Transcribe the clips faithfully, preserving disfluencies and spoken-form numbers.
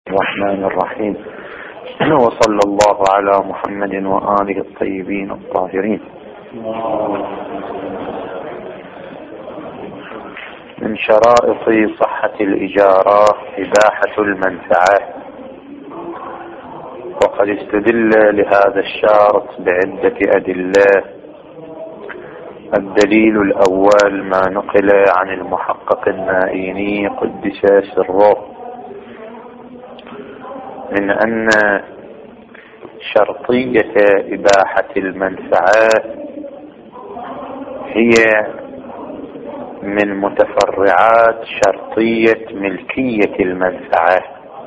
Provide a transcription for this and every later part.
الرحمن الرحيم. وصلى الله على محمد وآله الطيبين الطاهرين. من شرائط صحة الإجارة إباحة المنفعة، وقد استدل لهذا الشرط بعدة أدلة. الدليل الأول ما نقل عن المحقق النائيني قدس سره من أن شرطية إباحة المنفعة هي من متفرعات شرطية ملكية المنفعة.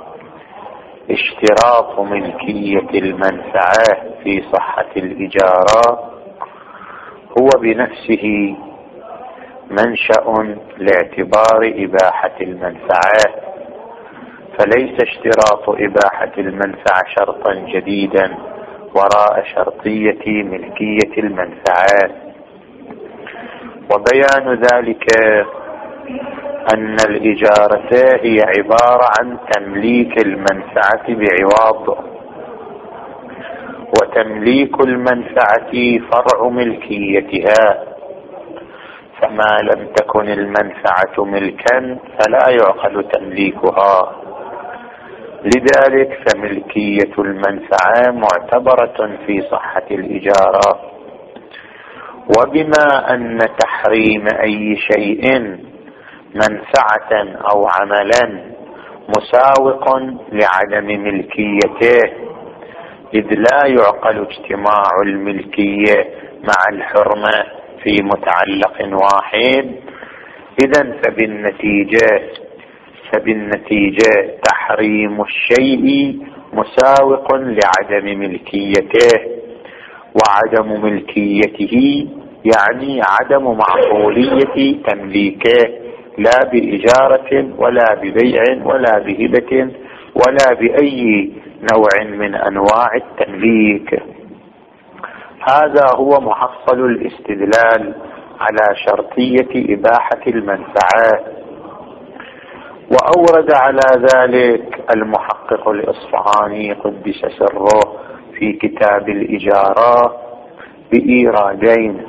اشتراط ملكية المنفعة في صحة الإجارة هو بنفسه منشأ لاعتبار إباحة المنفعة، فليس اشتراط إباحة المنفعة شرطا جديدا وراء شرطية ملكية المنفعة. وبيان ذلك أن الإجارة هي عبارة عن تمليك المنفعة بعوض، وتمليك المنفعة فرع ملكيتها، فما لم تكن المنفعة ملكا فلا يعقل تمليكها. لذلك فملكية المنفعة معتبرة في صحة الإجارة. وبما أن تحريم أي شيء منفعة أو عملا مساوق لعدم ملكيته، إذ لا يعقل اجتماع الملكية مع الحرمة في متعلق واحد، إذن فبالنتيجة فبالنتيجة تحريم الشيء مساوق لعدم ملكيته، وعدم ملكيته يعني عدم معقولية تمليكه، لا بإجارة ولا ببيع ولا بهبة ولا بأي نوع من أنواع التمليك. هذا هو محصل الاستدلال على شرطية إباحة المنفعة. وأورد على ذلك المحقق الإصفهاني قدس سره في كتاب الإجارة بإيرادين.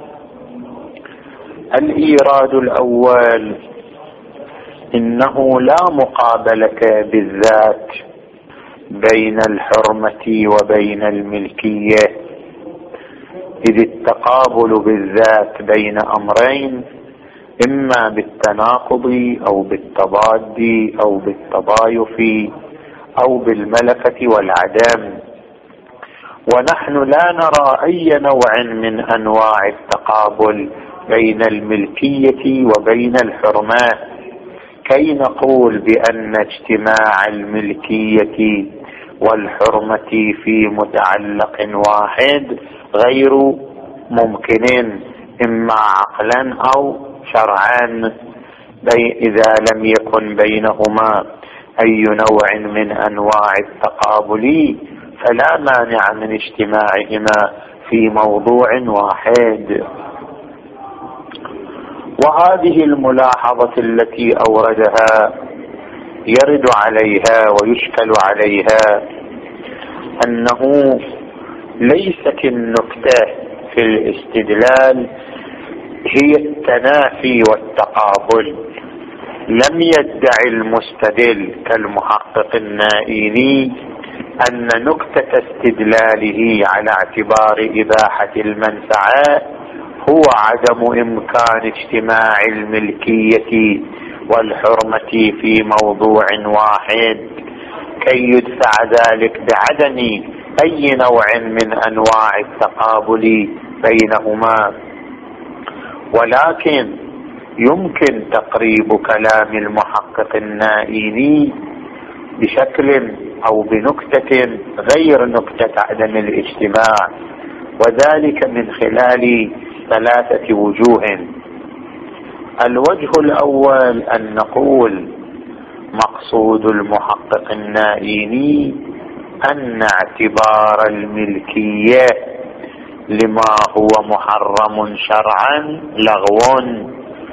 الإيراد الأول: إنه لا مقابلة بالذات بين الحرمة وبين الملكية، إذ التقابل بالذات بين أمرين، إما بالتناقض أو بالتضاد أو بالتضايف أو بالملكة والعدم. ونحن لا نرى أي نوع من أنواع التقابل بين الملكية وبين الحرمة كي نقول بأن اجتماع الملكية والحرمة في متعلق واحد غير ممكن إما عقلا أو شرعا، إذا لم يكن بينهما أي نوع من أنواع التقابل فلا مانع من اجتماعهما في موضوع واحد. وهذه الملاحظة التي أوردها يرد عليها ويشكل عليها أنه ليست النكتة في الاستدلال هي التنافي والتقابل. لم يدعي المستدل كالمحقق النائيني أن نكتة استدلاله على اعتبار إباحة المنفعة هو عدم إمكان اجتماع الملكية والحرمة في موضوع واحد كي يدفع ذلك بعدم أي نوع من أنواع التقابل بينهما. ولكن يمكن تقريب كلام المحقق النائيني بشكل أو بنكتة غير نكتة عدم الاجتماع، وذلك من خلال ثلاثة وجوه. الوجه الأول أن نقول مقصود المحقق النائيني أن اعتبار الملكية لما هو محرم شرعا لغو،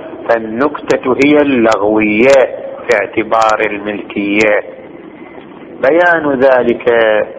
فالنكتة هي اللغوية في اعتبار الملكية. بيان ذلك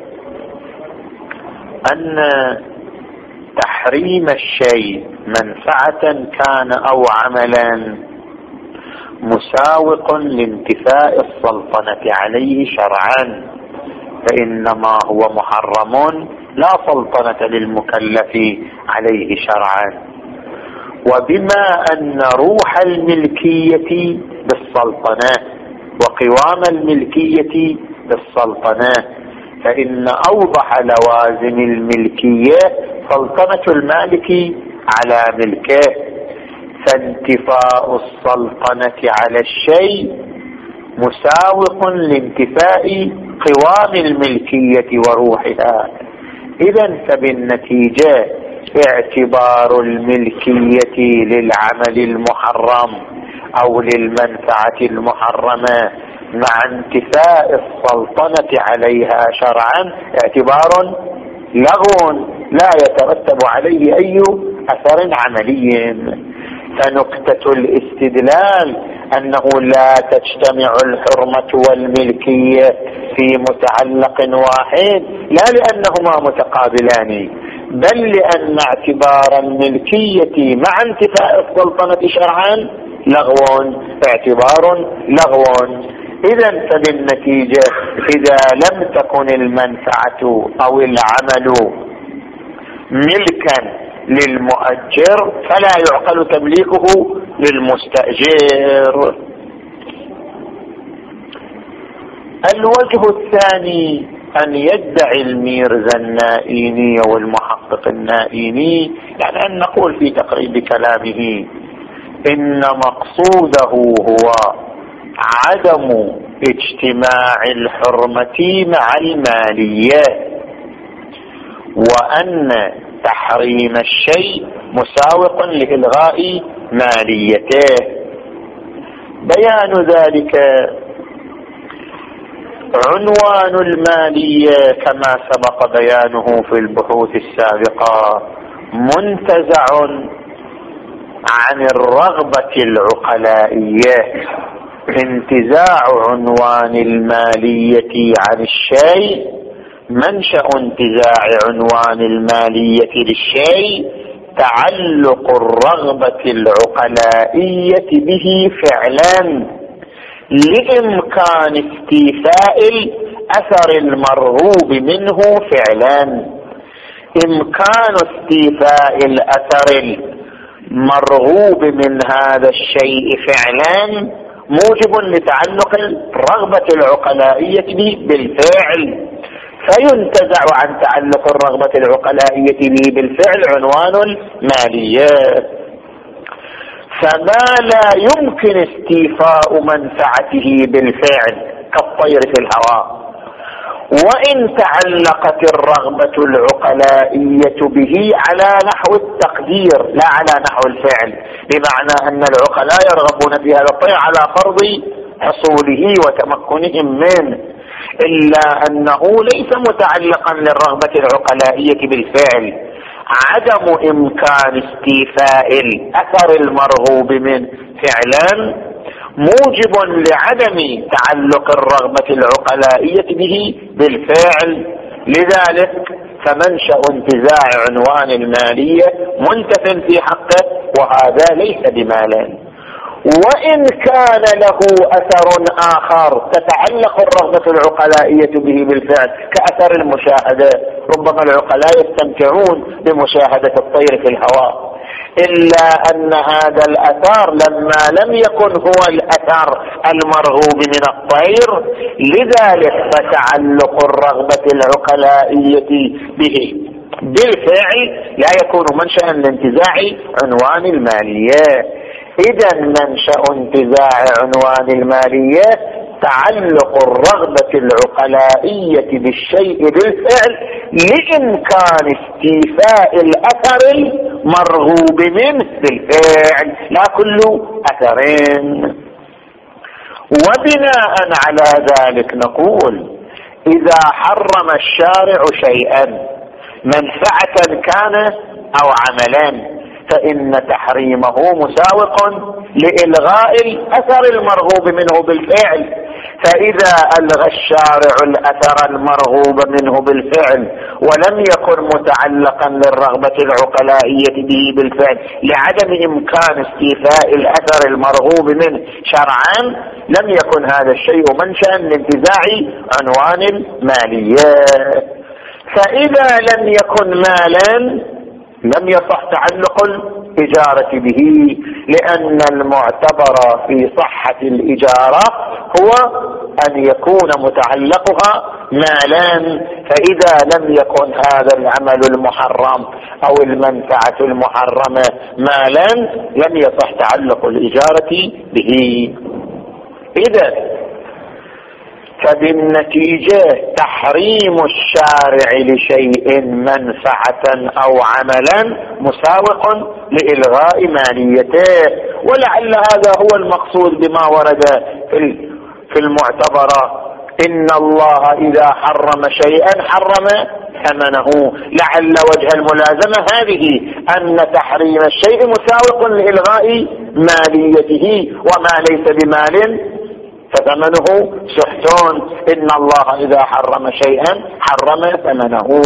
أن تحريم الشيء منفعة كان أو عملا مساوق لانتفاء السلطنة عليه شرعا، فإنما هو محرم لا سلطنة للمكلف عليه شرعا. وبما أن روح الملكية بالسلطنة وقوام الملكية بالسلطنة، فإن أوضح لوازم الملكية سلطنة المالك على ملكه، فانتفاء السلطنة على الشيء مساوق لانتفاء قوام الملكية وروحها. إذن فبالنتيجة اعتبار الملكية للعمل المحرم أو للمنفعة المحرمة مع انتفاء السلطنة عليها شرعا اعتبار لغو لا يترتب عليه أي أثر عملي. فنقطة الاستدلال أنه لا تجتمع الحرمة والملكية في متعلق واحد لا لأنهما متقابلان، بل لأن اعتبار الملكية مع انتفاء السلطنة شرعا لغو، اعتبار لغو. إذن فبالنتيجة إذا لم تكن المنفعة أو العمل ملكا للمؤجر فلا يعقل تمليكه للمستأجر. الوجه الثاني أن يدعي الميرزا النائيني والمحقق النائيني، يعني أن نقول في تقريب كلامه إن مقصوده هو عدم اجتماع الحرمة مع المالية، وأن تحريم الشيء مساوق لإلغاء ماليته. بيان ذلك عنوان المالية كما سبق بيانه في البحوث السابقة منتزع عن الرغبة العقلائية. انتزاع عنوان المالية عن الشيء منشأ انتزاع عنوان المالية للشيء تعلق الرغبة العقلائية به فعلا لإمكان استيفاء الأثر المرغوب منه فعلا. إمكان استيفاء الأثر المرغوب من هذا الشيء فعلا موجب لتعلق الرغبة العقلائية به بالفعل، فينتزع عن تعلق الرغبة العقلائية به بالفعل عنوان المالية. فما لا يمكن استيفاء منفعته بالفعل كالطير في الهواء، وإن تعلقت الرغبة العقلائية به على نحو التقدير لا على نحو الفعل، بمعنى أن العقلاء يرغبون في هذا الطير على فرض حصوله وتمكنهم منه، إلا أنه ليس متعلقا للرغبة العقلائية بالفعل. عدم إمكان استيفاء الأثر المرغوب منه فعلا موجب لعدم تعلق الرغبة العقلائية به بالفعل. لذلك فمنشأ انتزاع عنوان المالية منتف في حقه، وهذا ليس بمالا. وإن كان له أثر آخر تتعلق الرغبة العقلائية به بالفعل كأثر المشاهدة، ربما العقلاء يستمتعون بمشاهدة الطير في الهواء، إلا أن هذا الأثر لما لم يكن هو الأثر المرغوب من الطير، لذلك فتعلق الرغبة العقلائية به بالفعل لا يكون منشأ لانتزاع عنوان المالية. إذا منشأ انتزاع عنوان المالية تعلق الرغبة العقلائية بالشيء بالفعل لإمكان استيفاء الأثر المرغوب منه بالفعل لا كل أثرين. وبناء على ذلك نقول إذا حرم الشارع شيئا منفعة كان أو عملا فإن تحريمه مساوق لإلغاء الأثر المرغوب منه بالفعل، فإذا ألغى الشارع الأثر المرغوب منه بالفعل ولم يكن متعلقا للرغبة العقلائية به بالفعل لعدم إمكان استيفاء الأثر المرغوب منه شرعا، لم يكن هذا الشيء منشأ لانتزاع عنوان المالية. فإذا لم يكن مالا لم يصح تعلق الإجارة به، لأن المعتبر في صحة الإجارة هو أن يكون متعلقها مالا. فإذا لم يكن هذا العمل المحرم أو المنفعة المحرمة مالا لم يصح تعلق الإجارة به. إذا فبالنتيجة تحريم الشارع لشيء منفعة أو عملا مساوق لإلغاء ماليته، ولعل هذا هو المقصود بما ورد في المعتبرة: إن الله إذا حرم شيئا حرم ثمنه. لعل وجه الملازمة هذه أن تحريم الشيء مساوق لإلغاء ماليته، وما ليس بمال فثمنه سحت. إن الله إذا حرم شيئا حرم ثمنه.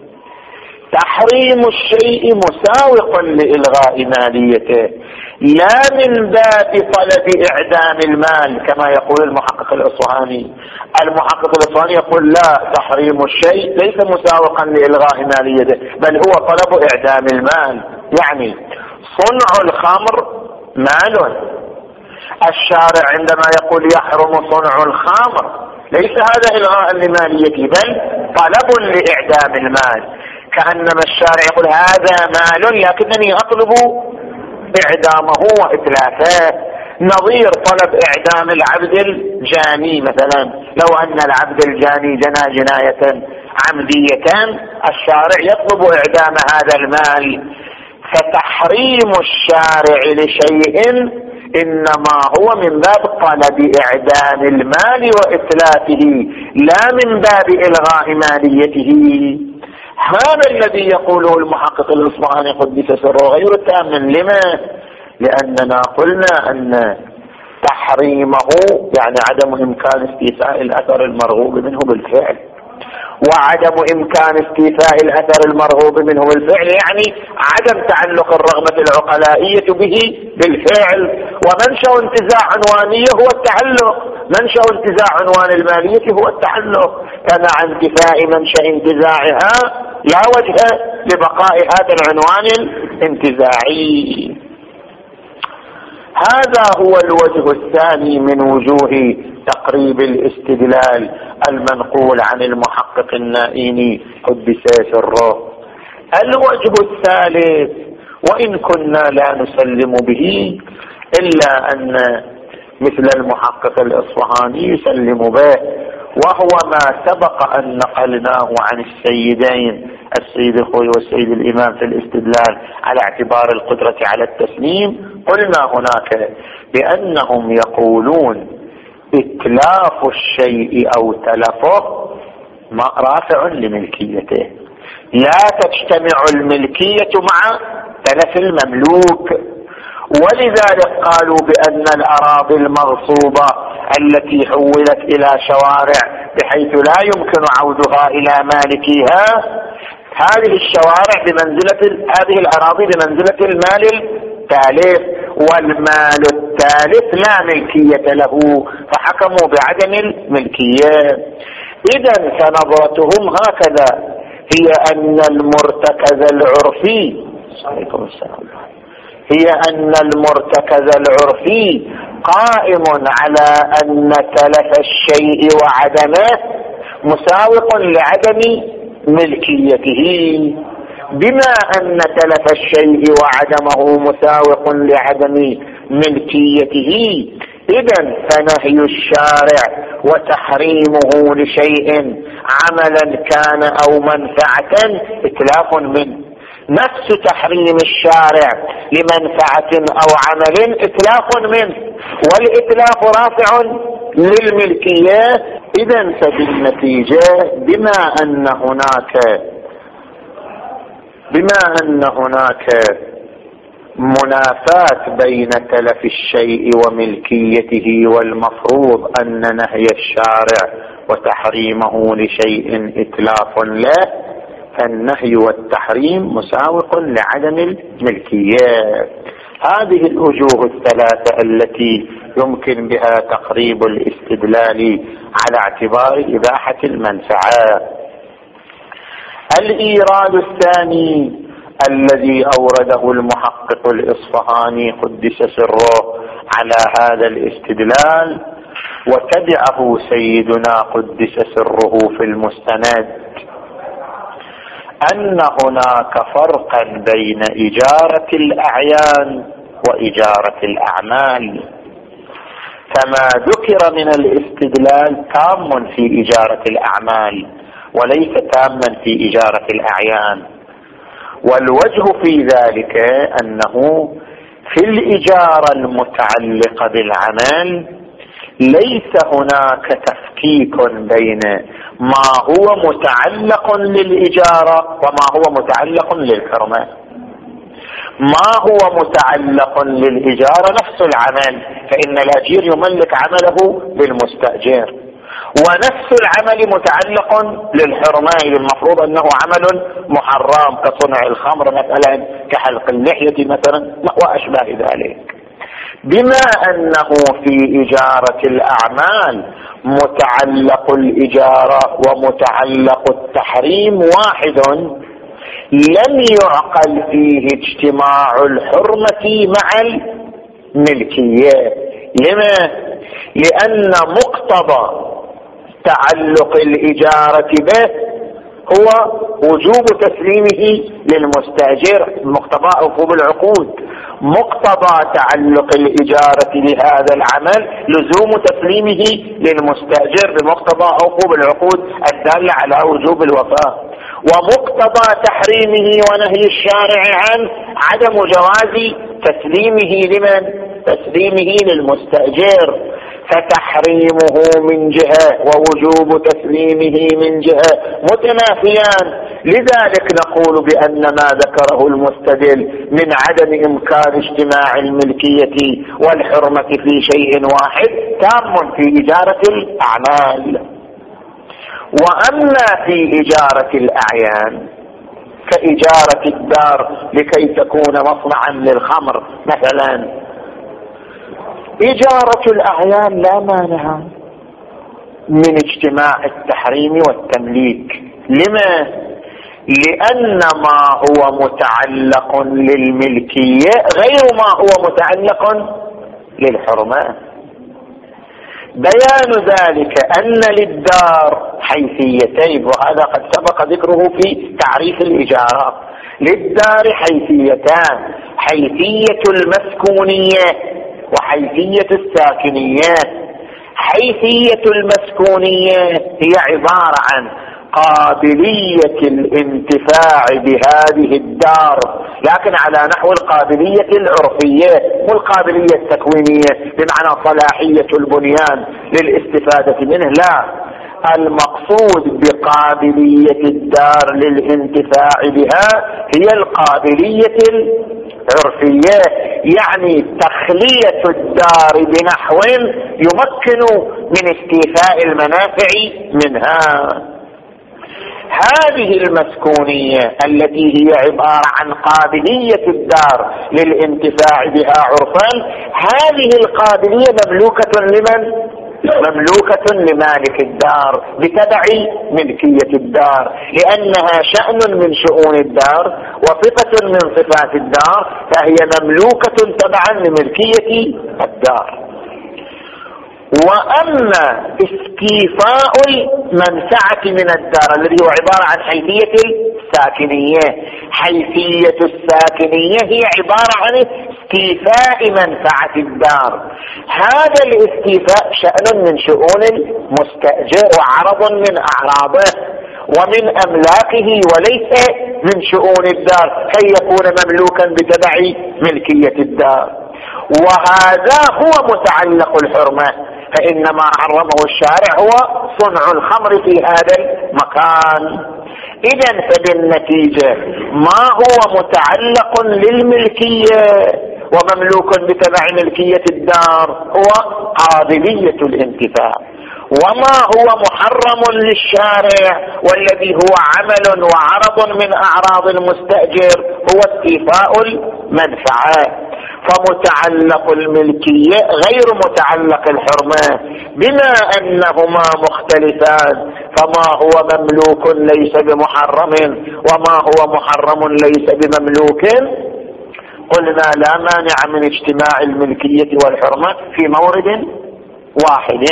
تحريم الشيء مساوق لإلغاء ماليته، لا من باب طلب إعدام المال كما يقول المحقق الأصفهاني. المحقق الأصفهاني يقول لا، تحريم الشيء ليس مساوقا لإلغاء ماليته، بل هو طلب إعدام المال. يعني صنع الخمر مال، الشارع عندما يقول يحرم صنع الخمر ليس هذا إلغاء لماليته بل طلب لإعدام المال، كأنما الشارع يقول هذا مال لكنني أطلب إعدامه وإتلافه. نظير طلب إعدام العبد الجاني مثلا، لو أن العبد الجاني جنى جناية عمدية الشارع يطلب إعدام هذا المال. فتحريم الشارع لشيء إنما هو من باب طلب إعدام المال وإتلافه، لا من باب إلغاء ماليته. هذا الذي يقوله المحقق الأصفهاني قدس سره غير التأمن. لما؟ لأننا قلنا أن تحريمه يعني عدم إمكان استيفاء الأثر المرغوب منه بالفعل، وعدم إمكان استيفاء الأثر المرغوب منه بالفعل يعني عدم تعلق الرغبة العقلائية به بالفعل. ومنشأ انتزاع عنوانية هو التعلق، منشأ انتزاع عنوان المالية هو التعلق، فمع انتفاء منشأ انتزاعها لا وجه لبقاء هذا العنوان الانتزاعي. هذا هو الوجه الثاني من وجوه تقريب الاستدلال المنقول عن المحقق النائيني قدس سره. الوجه الثالث، وإن كنا لا نسلم به إلا أن مثل المحقق الأصفهاني يسلم به، وهو ما سبق أن نقلناه عن السيدين السيد الخوي والسيد الإمام في الاستدلال على اعتبار القدرة على التسليم. قلنا هناك بأنهم يقولون إتلاف الشيء أو تلفه رافع لملكيته، لا تجتمع الملكية مع تلف المملوك. ولذلك قالوا بأن الأراضي المغصوبة التي حولت إلى شوارع بحيث لا يمكن عودها إلى مالكيها، هذه الشوارع بمنزلة هذه الأراضي بمنزلة المال التالف، والمال التالف لا ملكية له، فحكموا بعدم الملكية. إذن فنظرتهم هكذا، هي أن المرتكز العرفي عليكم السلام هي أن المرتكز العرفي قائم على أن تلف الشيء وعدمه مساوق لعدم ملكيته. بما أن تلف الشيء وعدمه مساوق لعدم ملكيته، إذن فنهي الشارع وتحريمه لشيء عملا كان أو منفعة إتلاف منه، نفس تحريم الشارع لمنفعة أو عمل إتلاف منه، والإتلاف رافع للملكية. إذن فبالنتيجة بما أن هناك بما أن هناك منافاة بين تلف الشيء وملكيته، والمفروض أن نهي الشارع وتحريمه لشيء إتلاف له، فالنهي والتحريم مساوق لعدم الملكية. هذه الوجوه الثلاثة التي يمكن بها تقريب الاستدلال على اعتبار إباحة المنفعة. الإيراد الثاني الذي أورده المحقق الإصفهاني قدس سره على هذا الاستدلال، وتبعه سيدنا قدس سره في المستند، أن هناك فرقا بين إجارة الأعيان وإجارة الأعمال. فما ذكر من الاستدلال تام في إجارة الأعمال وليس تاما في إجارة الأعيان. والوجه في ذلك أنه في الإجارة المتعلقة بالعمل ليس هناك تفكيك بين ما هو متعلق للإجارة وما هو متعلق للحرمة. ما هو متعلق للإجارة نفس العمل، فإن الأجير يملك عمله للمستأجر، ونفس العمل متعلق للحرمة، المفروض أنه عمل محرم كصنع الخمر مثلا، كحلق اللحية مثلا وأشباه ذلك. بما أنه في إجارة الأعمال متعلق الإجارة ومتعلق التحريم واحد، لم يعقل فيه اجتماع الحرمة مع الملكية. لما؟ لأن مقتضى تعلق الإجارة به هو وجوب تسليمه للمستأجر، مقتضى عقوب العقود. مقتضى تعلق الإجارة لهذا العمل لزوم تسليمه للمستأجر بمقتضى عقوب العقود الدالة على وجوب الوفاء. ومقتضى تحريمه ونهي الشارع عن عدم جواز تسليمه لمن؟ تسليمه للمستأجر. فتحريمه من جهة ووجوب تسليمه من جهة متنافيان. لذلك نقول بأن ما ذكره المستدل من عدم إمكان اجتماع الملكية والحرمة في شيء واحد تام في إجارة الأعمال. وأما في إجارة الأعيان كإجارة الدار لكي تكون مصنعا للخمر مثلا، إجارة الأعيان لا مانع من اجتماع التحريم والتمليك. لما؟ لأن ما هو متعلق للملكية غير ما هو متعلق للحرمة. بيان ذلك أن للدار حيثيتين، وهذا قد سبق ذكره في تعريف الإجارة. للدار حيثيتان: حيثية المسكونية وحيثية الساكنية. حيثية المسكونية هي عبارة عن قابلية الانتفاع بهذه الدار، لكن على نحو القابلية العرفية مو القابلية التكوينية بمعنى صلاحية البنيان للاستفادة منه، لا، المقصود بقابلية الدار للانتفاع بها هي القابلية العرفية، يعني تخلية الدار بنحو يمكن من استيفاء المنافع منها. هذه المسكونية التي هي عبارة عن قابلية الدار للانتفاع بها عرفا، هذه القابلية مملوكة لمن؟ مملوكة لمالك الدار بتبع ملكية الدار، لأنها شأن من شؤون الدار وصفة من صفات الدار، فهي مملوكة تبعا لملكية الدار. وأما استيفاء المنفعة من الدار الذي هو عبارة عن حيثية الساكنية، حيثية الساكنية هي عبارة عن استيفاء منفعة الدار. هذا الاستيفاء شأن من شؤون المستأجر وعرض من أعراضه ومن أملاكه وليس من شؤون الدار كي يكون مملوكا بتبع ملكية الدار. وهذا هو متعلق الحرمة، فإن ما حرمه الشارع هو صنع الخمر في هذا المكان. إذن فبالنتيجة ما هو متعلق للملكية ومملوك بتبع ملكية الدار هو قابلية الانتفاع، وما هو محرم للشارع والذي هو عمل وعرض من أعراض المستأجر هو استيفاء المنفعة. فمتعلق الملكية غير متعلق الحرمة، بما أنهما مختلفان فما هو مملوك ليس بمحرم وما هو محرم ليس بمملوك، قلنا لا مانع من اجتماع الملكية والحرمة في مورد واحد.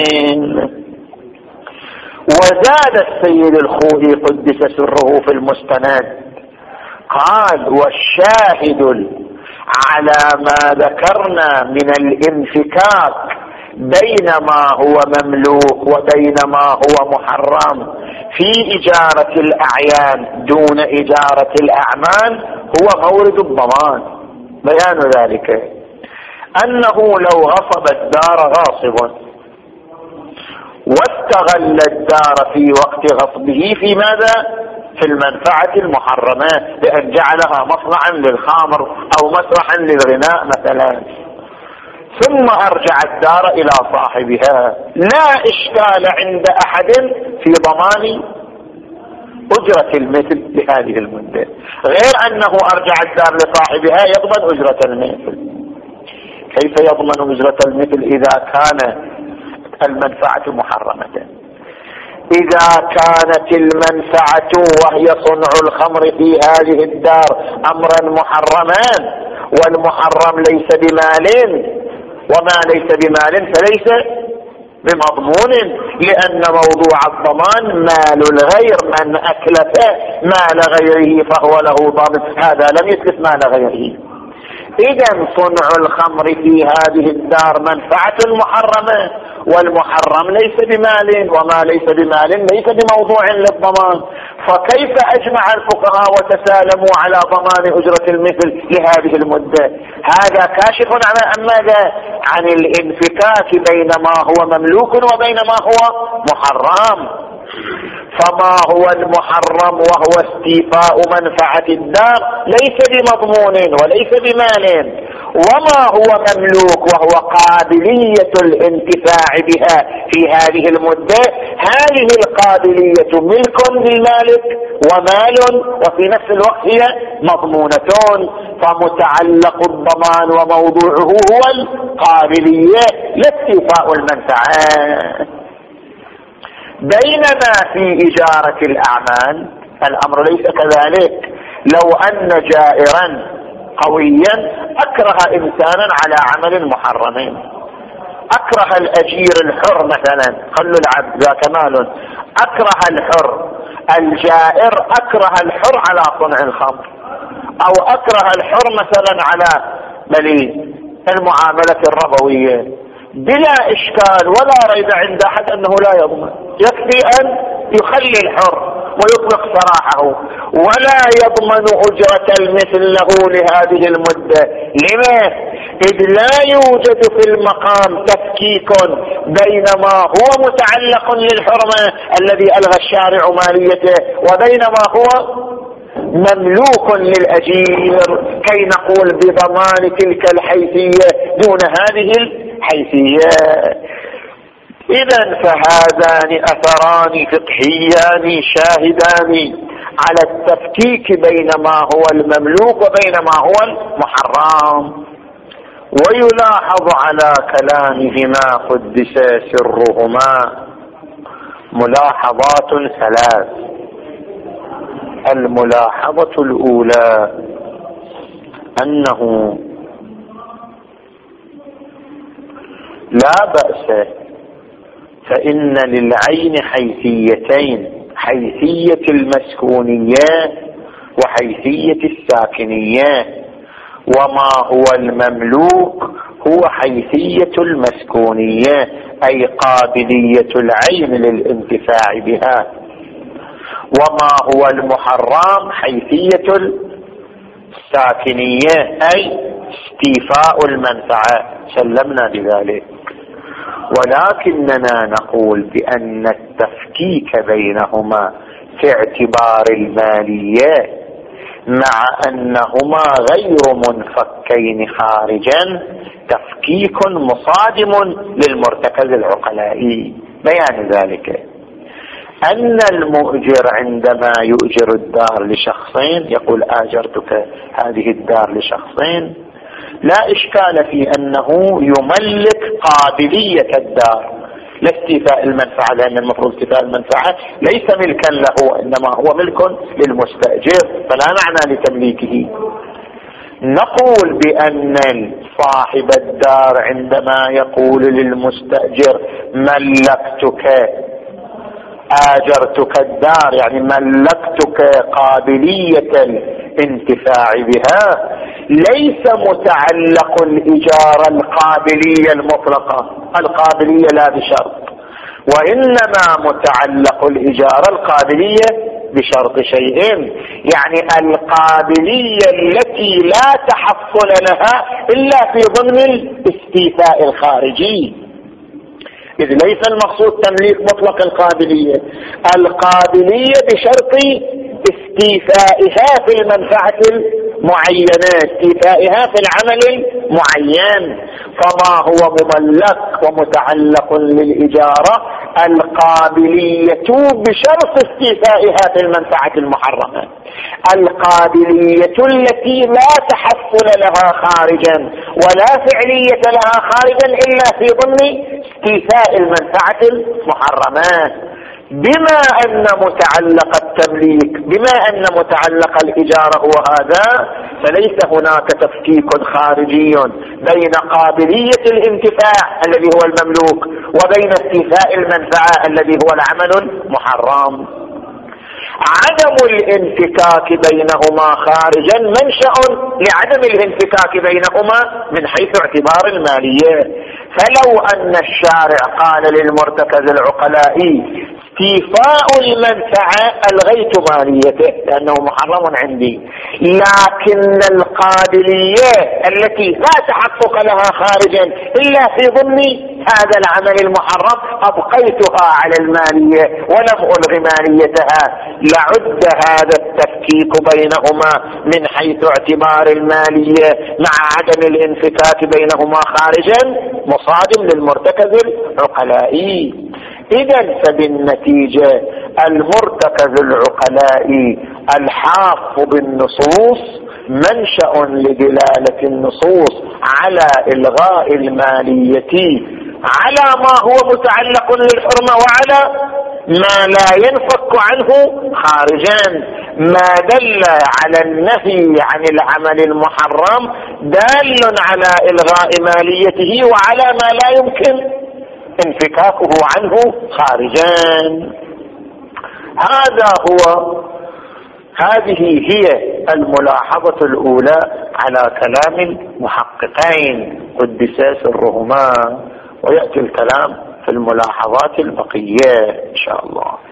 وزاد السيد الخوئي قدس سره في المستند قال: والشاهد على ما ذكرنا من الانفكاك بين ما هو مملوك وبين ما هو محرم في إجارة الأعيان دون إجارة الأعمال هو مورد الضمان. بيان ذلك أنه لو غصب الدار غاصب واستغل الدار في وقت غصبه في ماذا؟ في المنفعة المحرمة، بأن جعلها مصنعا للخمر أو مسرحا للغناء مثلا، ثم أرجع الدار إلى صاحبها، لا إشكال عند أحد في ضمان أجرة المثل لهذه المدة، غير أنه أرجع الدار لصاحبها يضمن أجرة المثل. كيف يضمن أجرة المثل إذا كان المنفعة محرمة؟ إذا كانت المنفعة وهي صنع الخمر في هذه الدار أمرا محرما والمحرم ليس بمال وما ليس بمال فليس بمضمون، لأن موضوع الضمان مال الغير، من أكلف مال غيره فهو له ضامن، هذا لم يتلف مال غيره. إذن صنع الخمر في هذه الدار منفعة محرمة والمحرم ليس بمال وما ليس بمال ليس بموضوع للضمان، فكيف أجمع الفقهاء وتسالموا على ضمان أجرة المثل لهذه المدة؟ هذا كاشف عن ماذا؟ عن الانفكاك بين ما هو مملوك وبين ما هو محرم. فما هو المحرم وهو استيفاء منفعة الدار ليس بمضمون وليس بمال، وما هو مملوك وهو قابلية الانتفاع بها في هذه المدة، هذه القابلية ملك للمالك ومال وفي نفس الوقت هي مضمونة، فمتعلق الضمان وموضوعه هو القابلية لا استيفاء المنفعة. بينما في إجارة الأعمال الأمر ليس كذلك. لو أن جائرا قويا أكره إنسانا على عمل محرم، أكره الأجير الحر مثلا، خلوا العبد ذاك مال، أكره الحر الجائر، أكره الحر على صنع الخمر، أو أكره الحر مثلا على ملي المعاملة الربوية، بلا إشكال ولا ريب عند أحد أنه لا يضمن، يكفي أن يخلي الحر ويطلق سراحه ولا يضمن أجرة المثل له لهذه المدة. لما؟ إذ لا يوجد في المقام تفكيك بين ما هو متعلق للحرمة الذي ألغى الشارع ماليته وبين ما هو مملوك للأجير كي نقول بضمان تلك الحيثية دون هذه الحيثية. إذن فهذان أثران فقهيان شاهدان على التفكيك بين ما هو المملوك وبين ما هو المحرم. ويلاحظ على كلامهما قدس سرهما ملاحظات ثلاث. الملاحظة الأولى أنه لا بأس، فإن للعين حيثيتين، حيثية المسكونية وحيثية الساكنية، وما هو المملوك هو حيثية المسكونية أي قابلية العين للانتفاع بها، وما هو المحرم حيثية الساكنية أي استيفاء المنفعة، سلمنا بذلك. ولكننا نقول بأن التفكيك بينهما حيث اعتبار المالية مع أنهما غير منفكين خارجا تفكيك مصادم للمرتكز العقلائي. بيان ذلك أن المؤجر عندما يؤجر الدار لشخصين، يقول آجرتك هذه الدار لشخصين، لا إشكال في أنه يملك قابلية الدار لا استيفاء المنفعة، لأن المفروض استيفاء المنفعة ليس ملكا له إنما هو ملك للمستأجر، فلا معنى لتمليكه. نقول بأن صاحب الدار عندما يقول للمستأجر ملكتك آجرتك الدار، يعني ملكتك قابلية الانتفاع بها، ليس متعلق الإجارة القابلية المطلقة، القابلية لا بشرط، وإنما متعلق الإجارة القابلية بشرط شيئين، يعني القابلية التي لا تحصل لها إلا في ضمن الاستيفاء الخارجي، إذ ليس المقصود تمليك مطلق القابلية، القابلية بشرط استيفائها في المنفعة المعينة، استيفائها في العمل المعين. فما هو مملك ومتعلق للإجارة القابلية بشرط استيفائها في المنفعة المحرمة، القابلية التي لا تحصل لها خارجا ولا فعلية لها خارجا إلا في ضمن استيفاء المنفعة المحرمة. بما أن متعلق التمليك بما أن متعلق الإجارة هو هذا، فليس هناك تفكيك خارجي بين قابلية الانتفاع الذي هو المملوك وبين استيفاء المنفعة الذي هو العمل المحرم. عدم الانفكاك بينهما خارجا منشأ لعدم الانفكاك بينهما من حيث اعتبار المالية. فلو أن الشارع قال للمرتكز العقلائي استيفاء المنفعة ألغيت ماليته لأنه محرم عندي، لكن القابلية التي لا تحقق لها خارجا إلا في ضمن هذا العمل المحرم أبقيتها على المالية ولم ألغي ماليتها، لعد هذا التفكيك بينهما من حيث اعتبار المالية مع عدم الانفكاك بينهما خارجا مصادم للمرتكز العقلائي. إذن فبالنتيجة المرتكز العقلائي الحاف بالنصوص منشأ لدلالة النصوص على إلغاء المالية على ما هو متعلق للحرمة وعلى ما لا ينفك عنه خارجا. ما دل على النهي عن العمل المحرم دال على إلغاء ماليته وعلى ما لا يمكن انفكاكه عنه خارجا. هذا هو هذه هي الملاحظة الأولى على كلام المحققين قدس سرهما، ويأتي الكلام في الملاحظات البقية إن شاء الله.